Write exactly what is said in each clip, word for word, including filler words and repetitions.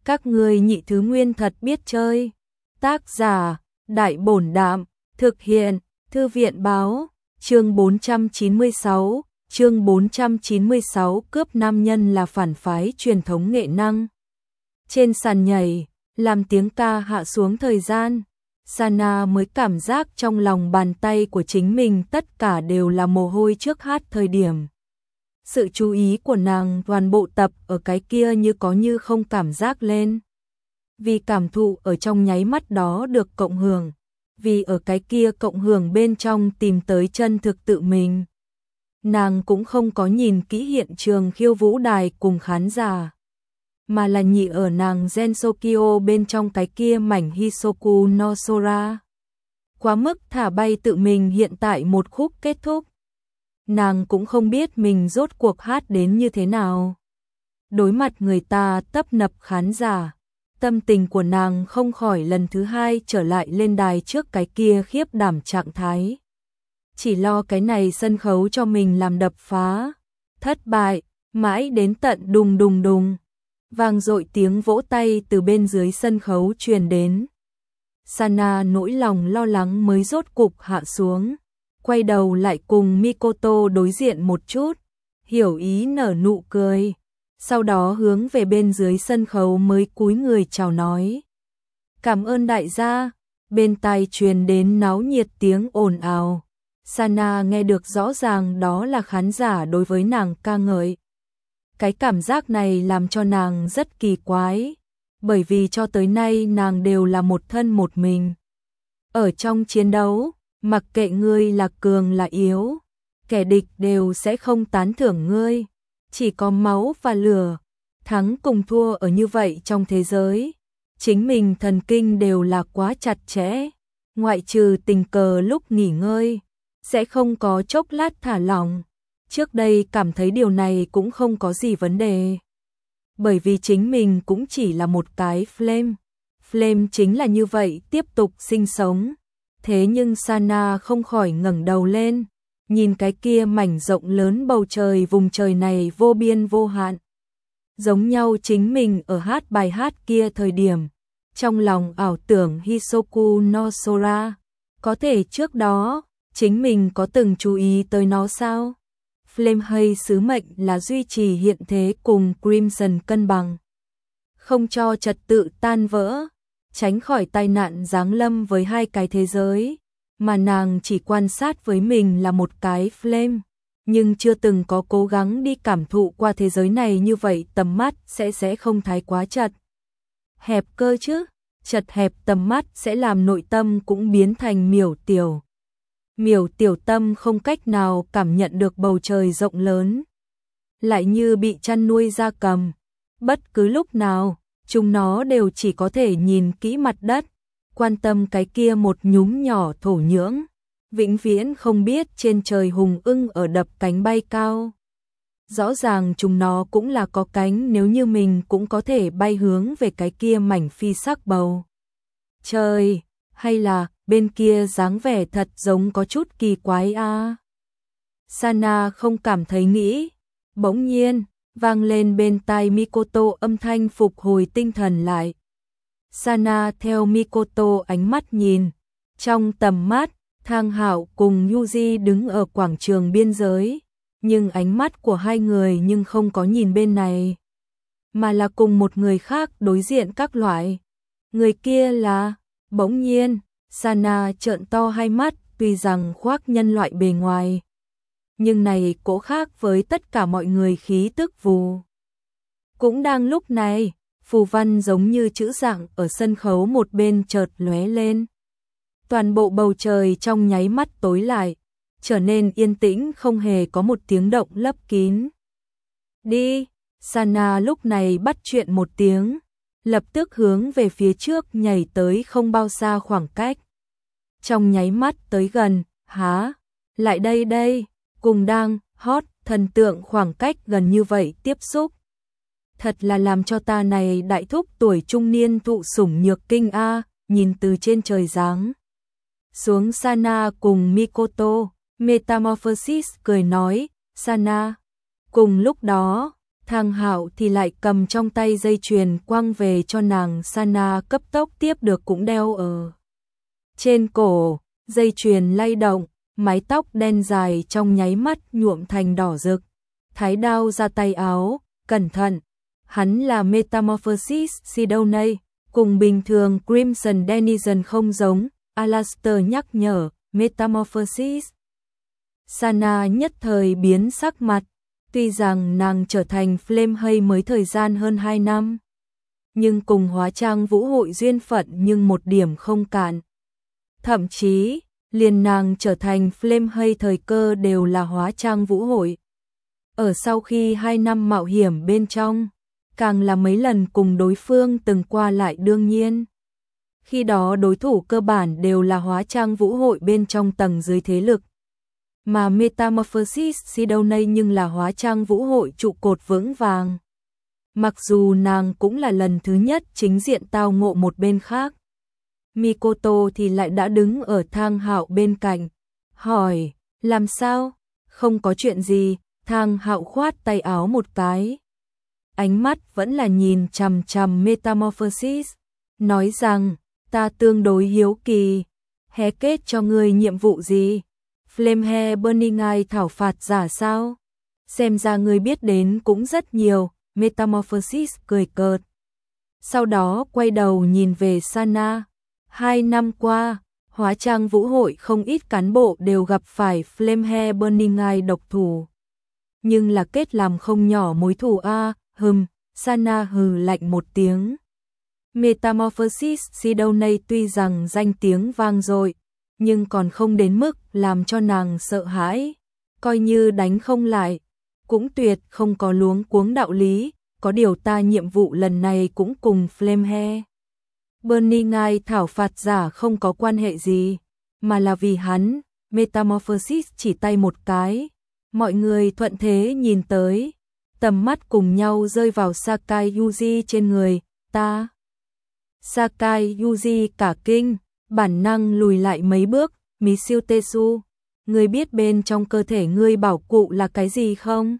Các ngươi nhị thứ nguyên thật biết chơi. Tác giả, Đại Bổn Đạm, thực hiện, Thư viện Báo, chương bốn trăm chín mươi sáu, chương bốn trăm chín mươi sáu cướp nam nhân là phản phái truyền thống nghệ năng. Trên sàn nhảy, làm tiếng ca hạ xuống thời gian, Sana mới cảm giác trong lòng bàn tay của chính mình tất cả đều là mồ hôi trước hát thời điểm. Sự chú ý của nàng toàn bộ tập ở cái kia như có như không cảm giác lên. Vì cảm thụ ở trong nháy mắt đó được cộng hưởng, vì ở cái kia cộng hưởng bên trong tìm tới chân thực tự mình. Nàng cũng không có nhìn kỹ hiện trường khiêu vũ đài cùng khán giả, mà là nhị ở nàng Gensokyo bên trong cái kia mảnh Hisoku no Sora. Quá mức thả bay tự mình hiện tại một khúc kết thúc. Nàng cũng không biết mình rốt cuộc hát đến như thế nào. Đối mặt người ta tấp nập khán giả, tâm tình của nàng không khỏi lần thứ hai trở lại lên đài trước cái kia khiếp đảm trạng thái. Chỉ lo cái này sân khấu cho mình làm đập phá, thất bại, mãi đến tận đùng đùng đùng. Vang dội tiếng vỗ tay từ bên dưới sân khấu truyền đến. Sana nỗi lòng lo lắng mới rốt cục hạ xuống, quay đầu lại cùng Mikoto đối diện một chút, hiểu ý nở nụ cười, sau đó hướng về bên dưới sân khấu mới cúi người chào nói. Cảm ơn đại gia, bên tai truyền đến náo nhiệt tiếng ồn ào. Sana nghe được rõ ràng đó là khán giả đối với nàng ca ngợi. Cái cảm giác này làm cho nàng rất kỳ quái, bởi vì cho tới nay nàng đều là một thân một mình. Ở trong chiến đấu, mặc kệ ngươi là cường là yếu, kẻ địch đều sẽ không tán thưởng ngươi, chỉ có máu và lửa, thắng cùng thua ở như vậy trong thế giới. Chính mình thần kinh đều là quá chặt chẽ, ngoại trừ tình cờ lúc nghỉ ngơi, sẽ không có chốc lát thả lỏng. Trước đây cảm thấy điều này cũng không có gì vấn đề, bởi vì chính mình cũng chỉ là một cái flame. Flame chính là như vậy tiếp tục sinh sống. Thế nhưng Sana không khỏi ngẩng đầu lên, nhìn cái kia mảnh rộng lớn bầu trời, vùng trời này vô biên vô hạn. Giống nhau chính mình ở hát bài hát kia thời điểm, trong lòng ảo tưởng Hisoku no Sora, có thể trước đó, chính mình có từng chú ý tới nó sao? Flame hay sứ mệnh là duy trì hiện thế cùng Crimson cân bằng, không cho trật tự tan vỡ, tránh khỏi tai nạn giáng lâm với hai cái thế giới, mà nàng chỉ quan sát với mình là một cái Flame, nhưng chưa từng có cố gắng đi cảm thụ qua thế giới này, như vậy tầm mắt sẽ sẽ không thái quá chật hẹp cơ chứ, chật hẹp tầm mắt sẽ làm nội tâm cũng biến thành miểu tiểu. Miểu tiểu tâm không cách nào cảm nhận được bầu trời rộng lớn, lại như bị chăn nuôi gia cầm, bất cứ lúc nào, chúng nó đều chỉ có thể nhìn kỹ mặt đất, quan tâm cái kia một nhúm nhỏ thổ nhưỡng, vĩnh viễn không biết trên trời hùng ưng ở đập cánh bay cao. Rõ ràng chúng nó cũng là có cánh, nếu như mình cũng có thể bay hướng về cái kia mảnh phi sắc bầu trời, hay là bên kia dáng vẻ thật giống có chút kỳ quái a. À. Sana không cảm thấy nghĩ, bỗng nhiên vang lên bên tai Mikoto âm thanh phục hồi tinh thần lại. Sana theo Mikoto ánh mắt nhìn, trong tầm mắt, Thang Hạo cùng Yuji đứng ở quảng trường biên giới, nhưng ánh mắt của hai người nhưng không có nhìn bên này, mà là cùng một người khác đối diện các loại. Người kia là, bỗng nhiên, Sana trợn to hai mắt, tuy rằng khoác nhân loại bề ngoài, nhưng này cố khác với tất cả mọi người khí tức vù. Cũng đang lúc này, phù văn giống như chữ dạng ở sân khấu một bên chợt lóe lên. Toàn bộ bầu trời trong nháy mắt tối lại, trở nên yên tĩnh, không hề có một tiếng động lấp kín. Đi, Sana lúc này bắt chuyện một tiếng, lập tức hướng về phía trước nhảy tới không bao xa khoảng cách. Trong nháy mắt tới gần, há, lại đây đây, cùng đang hot thần tượng khoảng cách gần như vậy tiếp xúc. Thật là làm cho ta này đại thúc tuổi trung niên thụ sủng nhược kinh a. Nhìn từ trên trời giáng xuống Sana cùng Mikoto, Metamorphosis cười nói. Sana. Cùng lúc đó, Thang Hạo thì lại cầm trong tay dây chuyền quăng về cho nàng. Sana cấp tốc tiếp được cũng đeo ở trên cổ, dây chuyền lay động, mái tóc đen dài trong nháy mắt nhuộm thành đỏ rực. Thái đao ra tay áo, cẩn thận, hắn là Metamorphosis Sidoney, cùng bình thường Crimson Denizen không giống, Alastair nhắc nhở, Metamorphosis. Sana nhất thời biến sắc mặt, tuy rằng nàng trở thành Flamehay mới thời gian hơn hai năm, nhưng cùng hóa trang vũ hội duyên phận nhưng một điểm không cạn. Thậm chí, liền nàng trở thành Flamehay thời cơ đều là hóa trang vũ hội. Ở sau khi hai năm mạo hiểm bên trong, càng là mấy lần cùng đối phương từng qua lại đương nhiên. Khi đó đối thủ cơ bản đều là hóa trang vũ hội bên trong tầng dưới thế lực. Mà Metamorphosis Sidoney nhưng là hóa trang vũ hội trụ cột vững vàng. Mặc dù nàng cũng là lần thứ nhất chính diện tao ngộ một bên khác. Mikoto thì lại đã đứng ở Thang Hạo bên cạnh, hỏi, làm sao? Không có chuyện gì. Thang Hạo khoát tay áo một cái. Ánh mắt vẫn là nhìn chằm chằm Metamorphosis, nói rằng, ta tương đối hiếu kỳ, hé kết cho ngươi nhiệm vụ gì? Flamehair Burning Eye thảo phạt giả sao? Xem ra ngươi biết đến cũng rất nhiều, Metamorphosis cười cợt. Sau đó quay đầu nhìn về Sana. Hai năm qua, hóa trang vũ hội không ít cán bộ đều gặp phải Flamehair Burning Eye độc thủ. Nhưng là kết làm không nhỏ mối thù a, hừm, Sana hừ lạnh một tiếng. Metamorphosis Sidoney tuy rằng danh tiếng vang dội, nhưng còn không đến mức làm cho nàng sợ hãi, coi như đánh không lại, cũng tuyệt không có luống cuống đạo lý, có điều ta nhiệm vụ lần này cũng cùng Flamehair Burning Eye thảo phạt giả không có quan hệ gì, mà là vì hắn. Metamorphosis chỉ tay một cái, mọi người thuận thế nhìn tới, tầm mắt cùng nhau rơi vào Sakai Yuji trên người, ta. Sakai Yuji cả kinh, bản năng lùi lại mấy bước, Michiu Tesu, ngươi biết bên trong cơ thể ngươi bảo cụ là cái gì không?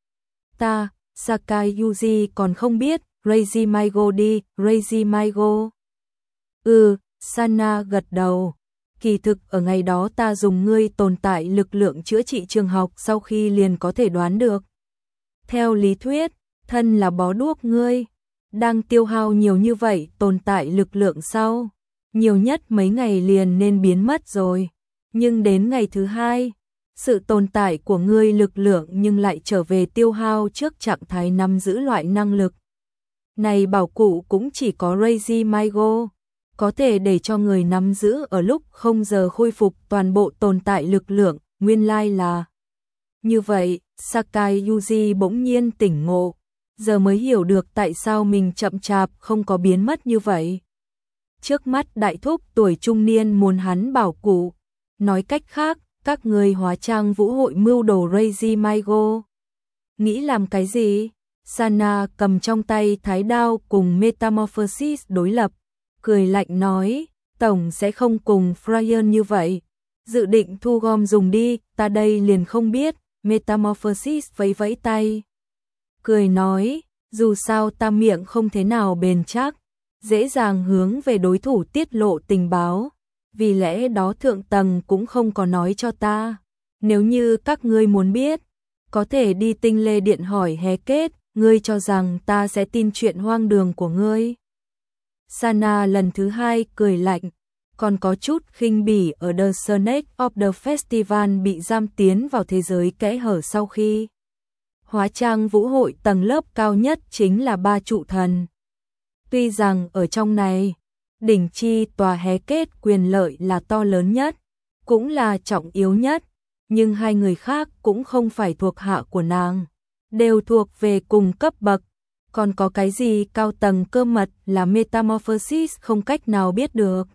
Ta, Sakai Yuji còn không biết, Reiji Maigo đi, Reiji Maigo. Ừ, Sana gật đầu. Kỳ thực ở ngày đó ta dùng ngươi tồn tại lực lượng chữa trị trường học sau khi liền có thể đoán được. Theo lý thuyết, thân là bó đuốc ngươi, đang tiêu hao nhiều như vậy tồn tại lực lượng sau, nhiều nhất mấy ngày liền nên biến mất rồi. Nhưng đến ngày thứ hai, sự tồn tại của ngươi lực lượng nhưng lại trở về tiêu hao trước trạng thái nắm giữ loại năng lực. Này bảo cụ cũng chỉ có Reiji Maigo có thể để cho người nắm giữ ở lúc không giờ khôi phục toàn bộ tồn tại lực lượng, nguyên lai là. Như vậy, Sakai Yuji bỗng nhiên tỉnh ngộ, giờ mới hiểu được tại sao mình chậm chạp không có biến mất như vậy. Trước mắt đại thúc tuổi trung niên muốn hắn bảo cụ, nói cách khác, các người hóa trang vũ hội mưu đồ Reiji Maigo. Nghĩ làm cái gì? Sana cầm trong tay thái đao cùng Metamorphosis đối lập, cười lạnh nói, tổng sẽ không cùng Fryer như vậy, dự định thu gom dùng đi, ta đây liền không biết. Metamorphosis vẫy vẫy tay, cười nói, dù sao ta miệng không thế nào bền chắc, dễ dàng hướng về đối thủ tiết lộ tình báo, vì lẽ đó thượng tầng cũng không có nói cho ta. Nếu như các ngươi muốn biết, có thể đi Tinh Lê Điện hỏi hé kết, ngươi cho rằng ta sẽ tin chuyện hoang đường của ngươi. Sana lần thứ hai cười lạnh, còn có chút khinh bỉ ở The Snake of the Festival bị giam tiến vào thế giới kẽ hở sau khi. Hóa trang vũ hội tầng lớp cao nhất chính là ba trụ thần. Tuy rằng ở trong này, đỉnh chi tòa hé kết quyền lợi là to lớn nhất, cũng là trọng yếu nhất, nhưng hai người khác cũng không phải thuộc hạ của nàng, đều thuộc về cùng cấp bậc. Còn có cái gì cao tầng cơ mật là Metamorphosis không cách nào biết được.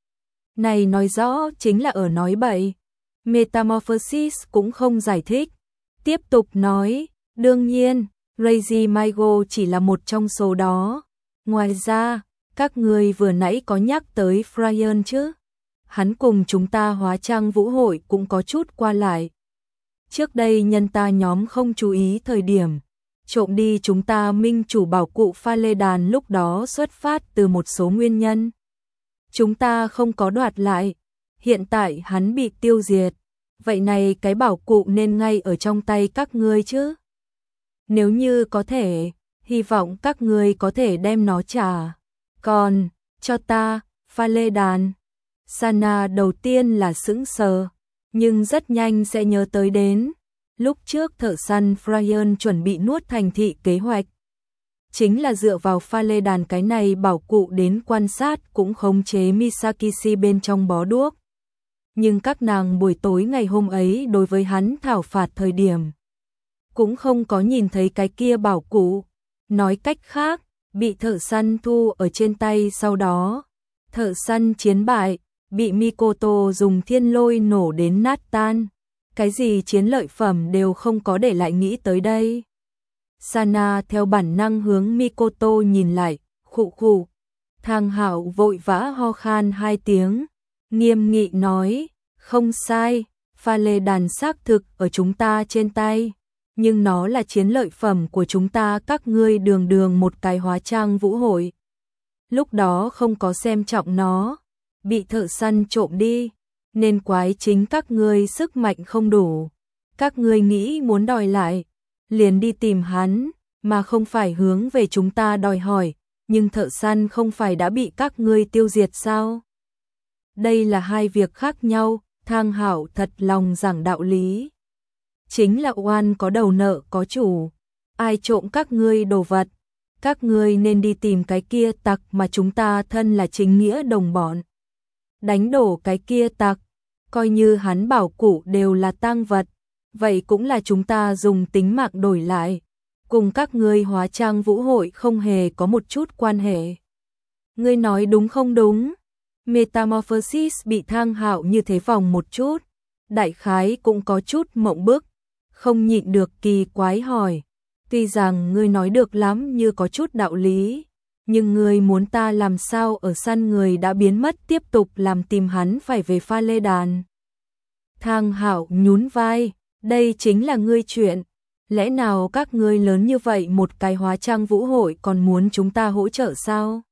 Này nói rõ chính là ở nói bậy. Metamorphosis cũng không giải thích. Tiếp tục nói, đương nhiên, Reiji Maigo chỉ là một trong số đó. Ngoài ra, các người vừa nãy có nhắc tới Fryer chứ? Hắn cùng chúng ta hóa trang vũ hội cũng có chút qua lại. Trước đây nhân ta nhóm không chú ý thời điểm, trộm đi chúng ta minh chủ bảo cụ pha lê đàn lúc đó xuất phát từ một số nguyên nhân. Chúng ta không có đoạt lại, hiện tại hắn bị tiêu diệt, vậy này cái bảo cụ nên ngay ở trong tay các ngươi chứ. Nếu như có thể, hy vọng các ngươi có thể đem nó trả. Còn, cho ta, pha lê đàn. Sana đầu tiên là sững sờ, nhưng rất nhanh sẽ nhớ tới đến. Lúc trước thợ săn Fryan chuẩn bị nuốt thành thị kế hoạch. Chính là dựa vào pha lê đàn cái này bảo cụ đến quan sát cũng khống chế Misakishi bên trong bó đuốc. Nhưng các nàng buổi tối ngày hôm ấy đối với hắn thảo phạt thời điểm. Cũng không có nhìn thấy cái kia bảo cụ. Nói cách khác, bị thợ săn thu ở trên tay sau đó. Thợ săn chiến bại, bị Mikoto dùng thiên lôi nổ đến nát tan. Cái gì chiến lợi phẩm đều không có để lại nghĩ tới đây. Sana theo bản năng hướng Mikoto nhìn lại, khụ khụ. Thang Hạo vội vã ho khan hai tiếng, nghiêm nghị nói, không sai, pha lê đàn xác thực ở chúng ta trên tay, nhưng nó là chiến lợi phẩm của chúng ta các ngươi đường đường một cái hóa trang vũ hội. Lúc đó không có xem trọng nó, bị thợ săn trộm đi, nên quái chính các ngươi sức mạnh không đủ. Các ngươi nghĩ muốn đòi lại, liền đi tìm hắn, mà không phải hướng về chúng ta đòi hỏi, nhưng thợ săn không phải đã bị các ngươi tiêu diệt sao? Đây là hai việc khác nhau, Thang Hạo thật lòng giảng đạo lý. Chính là oan có đầu nợ có chủ, ai trộm các ngươi đồ vật, các ngươi nên đi tìm cái kia tặc mà chúng ta thân là chính nghĩa đồng bọn. Đánh đổ cái kia tặc, coi như hắn bảo cụ đều là tang vật, vậy cũng là chúng ta dùng tính mạng đổi lại, cùng các ngươi hóa trang vũ hội không hề có một chút quan hệ. Ngươi nói đúng không đúng? Metamorphosis bị Thang Hạo như thế vòng một chút, đại khái cũng có chút mộng bức, không nhịn được kỳ quái hỏi, tuy rằng ngươi nói được lắm như có chút đạo lý, nhưng ngươi muốn ta làm sao ở săn người đã biến mất tiếp tục làm tìm hắn phải về pha lê đàn. Thang Hạo nhún vai, đây chính là ngươi chuyện, lẽ nào các ngươi lớn như vậy một cái hóa trang vũ hội còn muốn chúng ta hỗ trợ sao?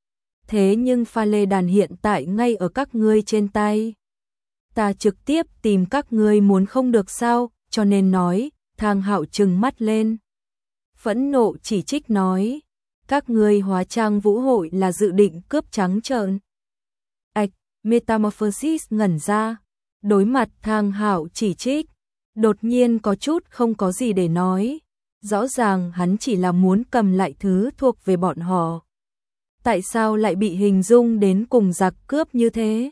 Thế nhưng pha lê đàn hiện tại ngay ở các ngươi trên tay. Ta trực tiếp tìm các ngươi muốn không được sao, cho nên nói, Thang Hạo trừng mắt lên. Phẫn nộ chỉ trích nói, các ngươi hóa trang vũ hội là dự định cướp trắng trợn. Ảch, Metamorphosis ngẩn ra, đối mặt Thang Hạo chỉ trích, đột nhiên có chút không có gì để nói, rõ ràng hắn chỉ là muốn cầm lại thứ thuộc về bọn họ. Tại sao lại bị hình dung đến cùng giặc cướp như thế?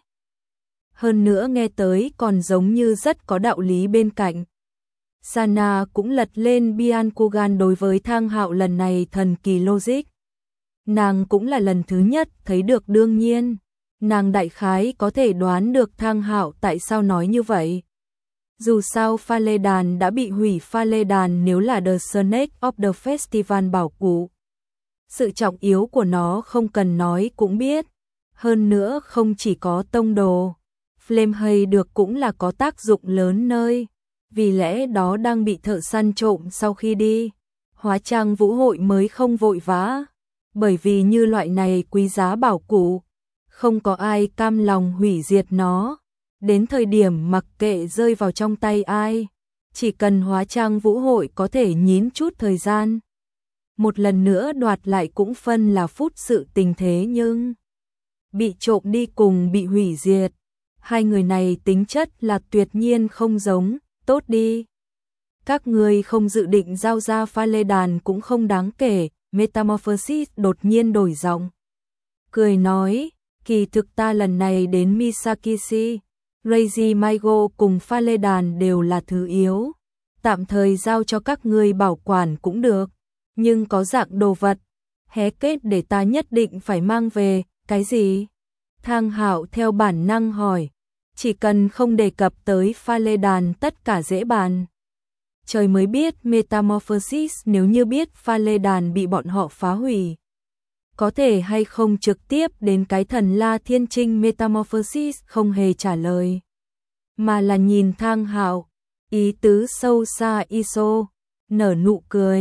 Hơn nữa nghe tới còn giống như rất có đạo lý bên cạnh. Sana cũng lật lên Byakugan đối với Thang Hạo lần này thần kỳ logic. Nàng cũng là lần thứ nhất thấy được đương nhiên. Nàng đại khái có thể đoán được Thang Hạo tại sao nói như vậy. Dù sao pha lê đàn đã bị hủy, pha lê đàn nếu là The Snake of the Festival bảo cụ. Sự trọng yếu của nó không cần nói cũng biết. Hơn nữa không chỉ có tông đồ, Flame hay được cũng là có tác dụng lớn nơi. Vì lẽ đó đang bị thợ săn trộm sau khi đi. Hóa trang vũ hội mới không vội vã. Bởi vì như loại này quý giá bảo cụ, không có ai cam lòng hủy diệt nó. Đến thời điểm mặc kệ rơi vào trong tay ai, chỉ cần hóa trang vũ hội có thể nhín chút thời gian. Một lần nữa đoạt lại cũng phân là phút sự tình thế, nhưng bị trộm đi cùng bị hủy diệt, hai người này tính chất là tuyệt nhiên không giống. Tốt đi, các ngươi không dự định giao ra pha lê đàn cũng không đáng kể. Metamorphosis đột nhiên đổi giọng, cười nói, kỳ thực ta lần này đến Misakishi, Reiji Maigo cùng pha lê đàn đều là thứ yếu, tạm thời giao cho các ngươi bảo quản cũng được, nhưng có dạng đồ vật hé kết để ta nhất định phải mang về. Cái gì? Thang Hạo theo bản năng hỏi, chỉ cần không đề cập tới pha lê đàn tất cả dễ bàn. Trời mới biết Metamorphosis nếu như biết pha lê đàn bị bọn họ phá hủy, có thể hay không trực tiếp đến cái thần La Thiên Trinh. Metamorphosis không hề trả lời, mà là nhìn Thang Hạo, ý tứ sâu xa. Iso nở nụ cười,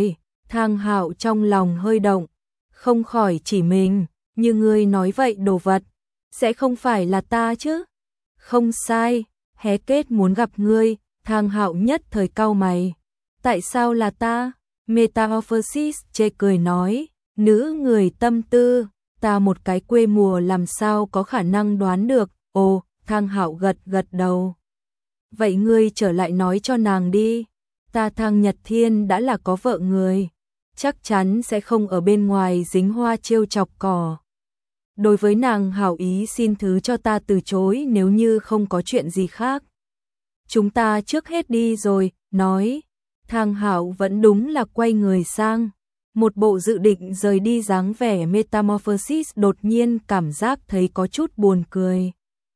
Thang Hạo trong lòng hơi động, không khỏi chỉ mình, như ngươi nói vậy đồ vật, sẽ không phải là ta chứ? Không sai, Hé Kết muốn gặp ngươi. Thang Hạo nhất thời cau mày. Tại sao là ta? Metamorphosis chê cười nói, nữ người tâm tư, ta một cái quê mùa làm sao có khả năng đoán được. Ồ, Thang Hạo gật gật đầu. Vậy ngươi trở lại nói cho nàng đi, ta Thang Nhật Thiên đã là có vợ người, chắc chắn sẽ không ở bên ngoài dính hoa trêu chọc cỏ. Đối với nàng hảo ý xin thứ cho ta từ chối nếu như không có chuyện gì khác. Chúng ta trước hết đi rồi, nói. Thang Hạo vẫn đúng là quay người sang, một bộ dự định rời đi dáng vẻ. Metamorphosis đột nhiên cảm giác thấy có chút buồn cười.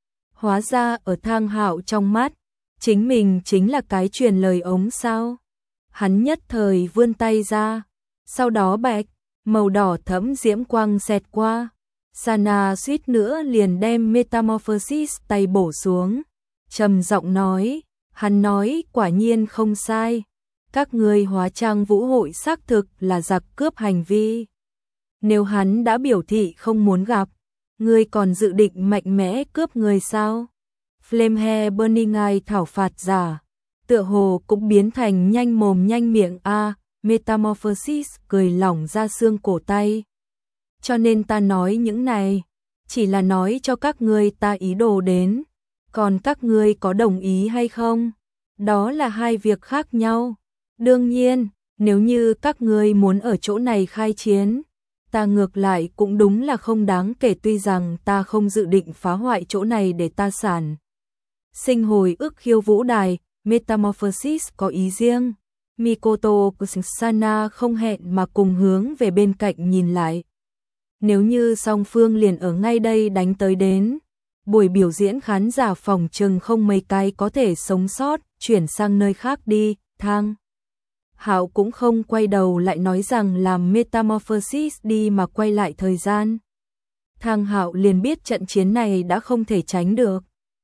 Hóa ra ở Thang Hạo trong mắt, chính mình chính là cái truyền lời ống sao. Hắn nhất thời vươn tay ra, sau đó bạch, màu đỏ thẫm diễm quang xẹt qua. Sana suýt nữa liền đem Metamorphosis tay bổ xuống, trầm giọng nói, hắn nói quả nhiên không sai, các ngươi hóa trang vũ hội xác thực là giặc cướp hành vi. Nếu hắn đã biểu thị không muốn gặp, ngươi còn dự định mạnh mẽ cướp người sao? Flamehair Burning Eye thảo phạt giả, tựa hồ cũng biến thành nhanh mồm nhanh miệng a. À, Metamorphosis cười lỏng ra xương cổ tay. Cho nên ta nói những này, chỉ là nói cho các ngươi ta ý đồ đến, còn các ngươi có đồng ý hay không? Đó là hai việc khác nhau. Đương nhiên, nếu như các ngươi muốn ở chỗ này khai chiến, ta ngược lại cũng đúng là không đáng kể, tuy rằng ta không dự định phá hoại chỗ này để ta sản sinh hồi ức khiêu vũ đài. Metamorphosis có ý riêng. Mikoto Kusana không hẹn mà cùng hướng về bên cạnh nhìn lại. Nếu như song phương liền ở ngay đây đánh tới đến, buổi biểu diễn khán giả phòng chừng không mấy cái có thể sống sót, chuyển sang nơi khác đi. Thang Hạo cũng không quay đầu lại nói rằng làm Metamorphosis đi mà quay lại thời gian. Thang Hạo liền biết trận chiến này đã không thể tránh được.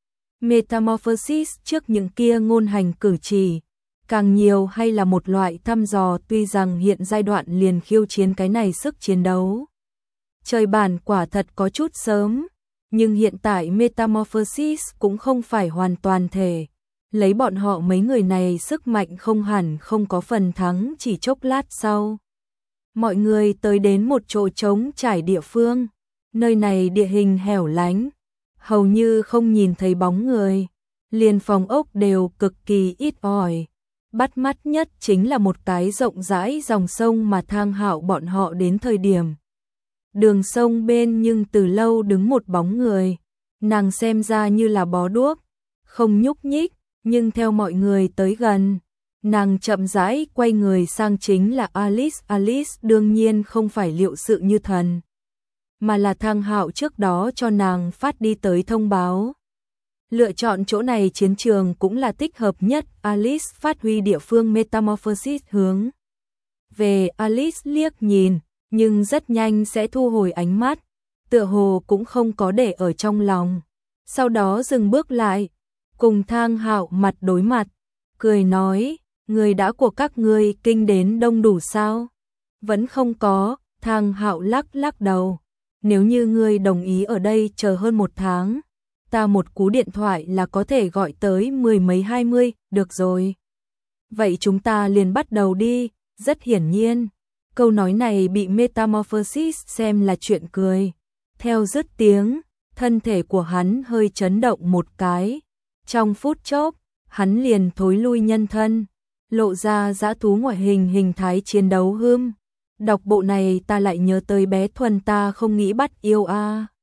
Metamorphosis trước những kia ngôn hành cử chỉ, càng nhiều hay là một loại thăm dò, tuy rằng hiện giai đoạn liền khiêu chiến cái này sức chiến đấu. Trời bản quả thật có chút sớm, nhưng hiện tại Metamorphosis cũng không phải hoàn toàn thể. Lấy bọn họ mấy người này sức mạnh không hẳn không có phần thắng chỉ chốc lát sau. Mọi người tới đến một chỗ trống trải địa phương, nơi này địa hình hẻo lánh, hầu như không nhìn thấy bóng người, liền phòng ốc đều cực kỳ ít ỏi. Bắt mắt nhất chính là một cái rộng rãi dòng sông mà Thang Hạo bọn họ đến thời điểm. Đường sông bên nhưng từ lâu đứng một bóng người, nàng xem ra như là bó đuốc, không nhúc nhích, nhưng theo mọi người tới gần, nàng chậm rãi quay người sang, chính là Alice. Alice đương nhiên không phải liệu sự như thần, mà là Thang Hạo trước đó cho nàng phát đi tới thông báo. Lựa chọn chỗ này chiến trường cũng là thích hợp nhất. Alice phát huy địa phương. Metamorphosis hướng về Alice liếc nhìn, nhưng rất nhanh sẽ thu hồi ánh mắt, tựa hồ cũng không có để ở trong lòng. Sau đó dừng bước lại, cùng Thang Hạo mặt đối mặt, cười nói, người đã của các ngươi kinh đến đông đủ sao? Vẫn không có. Thang Hạo lắc lắc đầu, nếu như ngươi đồng ý ở đây chờ hơn một tháng, ta một cú điện thoại là có thể gọi tới mười mấy hai mươi, được rồi. Vậy chúng ta liền bắt đầu đi. Rất hiển nhiên, câu nói này bị Metamorphosis xem là chuyện cười. Theo dứt tiếng, thân thể của hắn hơi chấn động một cái. Trong phút chốc, hắn liền thối lui nhân thân, lộ ra dã thú ngoại hình hình thái chiến đấu hươm. Đọc bộ này ta lại nhớ tới bé Thuần ta không nghĩ bắt yêu a.